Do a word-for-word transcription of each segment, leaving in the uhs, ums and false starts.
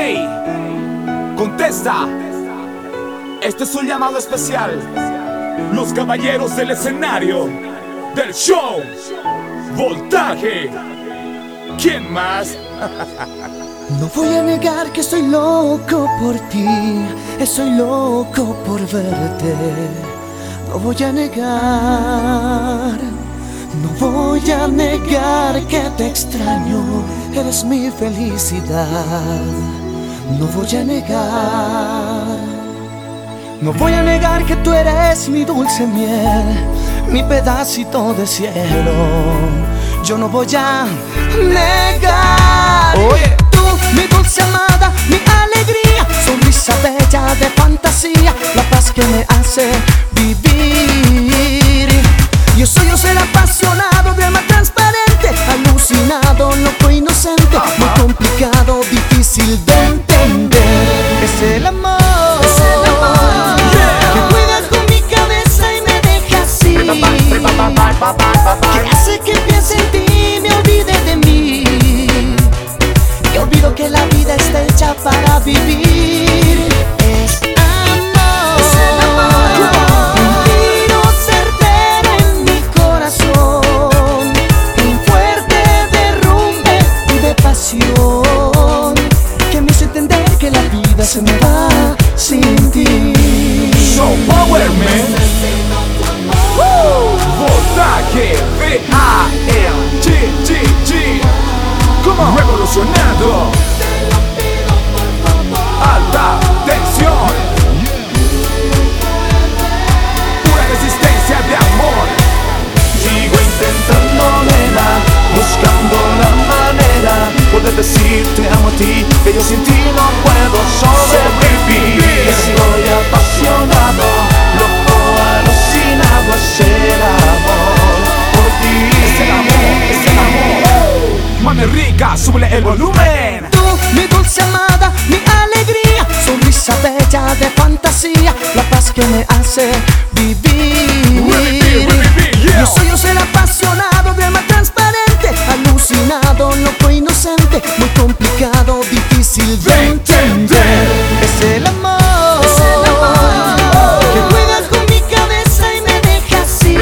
Hey, contesta. Este es un llamado especial. Los caballeros del escenario del show Voltaje. ¿Quién más? No voy a negar que estoy loco por ti, estoy loco por verte. No voy a negar, no voy a negar que te extraño, eres mi felicidad. No voy a negar, no voy a negar que tú eres mi dulce miel, mi pedacito de cielo. Yo no voy a negar. Oye, tú, mi dulce amada, mi alegría, sonrisa bella de fantasía, la paz que me hace vivir. Yo soy un ser apasionado, de alma transparente, alucinado, loco, inocente, muy complicado, difícil de entender. Es el amor, es el amor, yeah, que juega con mi cabeza y me deja así, que hace que piense en ti, me olvide de mí, que olvido que la vida está hecha para vivir. Es amor, es el amor, un tiro certero en mi corazón, un fuerte derrumbe de pasión, que me hizo entender que la vida se me va sin ti. Show Power Man. Woo. Voltaje, V A L G G G. Como revolucionando. Alta tensión. Pura resistencia de amor. Sigo intentando, nena, buscando la manera poder decirte amo a ti, que yo sin ti no puedo sobrevivir. Estoy apasionado, loco, alucinado, es el amor por ti. Es el amor, es el amor. Mami rica, súbele el volumen. Tú, mi dulce amada, mi alegría, sonrisa bella de fantasía, la paz que me hace vivir. Really be, really be, yeah. Yo soy un ser apasionado, de alma transparente, alucinado, loco, inocente, muy complicado, difícil de entender. Es el amor, Es el amor, que juega con mi cabeza y me deja así,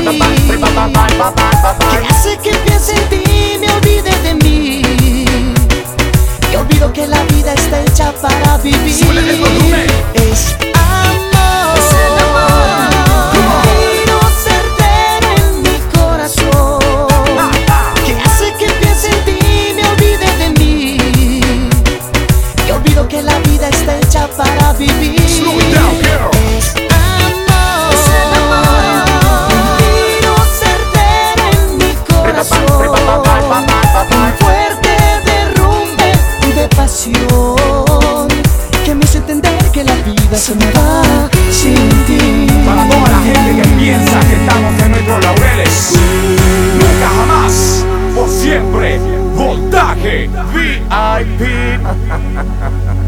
que hace que piense en ti, me olvide de mí, que olvido que la vida está hecha para vivir. Súbele el volumen. Es amor, Es el amor. un tiro certero en mi corazón, que hace que piense en ti, me olvide de mí, que olvido que la vida está hecha para vivir. Slow it down, girl. Es amor, Es el amor. un tiro certero en mi corazón, un fuerte derrumbe de pasión, que me hizo entender que la vida se me va sin ti. Para toda la gente que piensa que estamos en nuestros laureles, nunca jamás, por siempre, Voltaje V I P.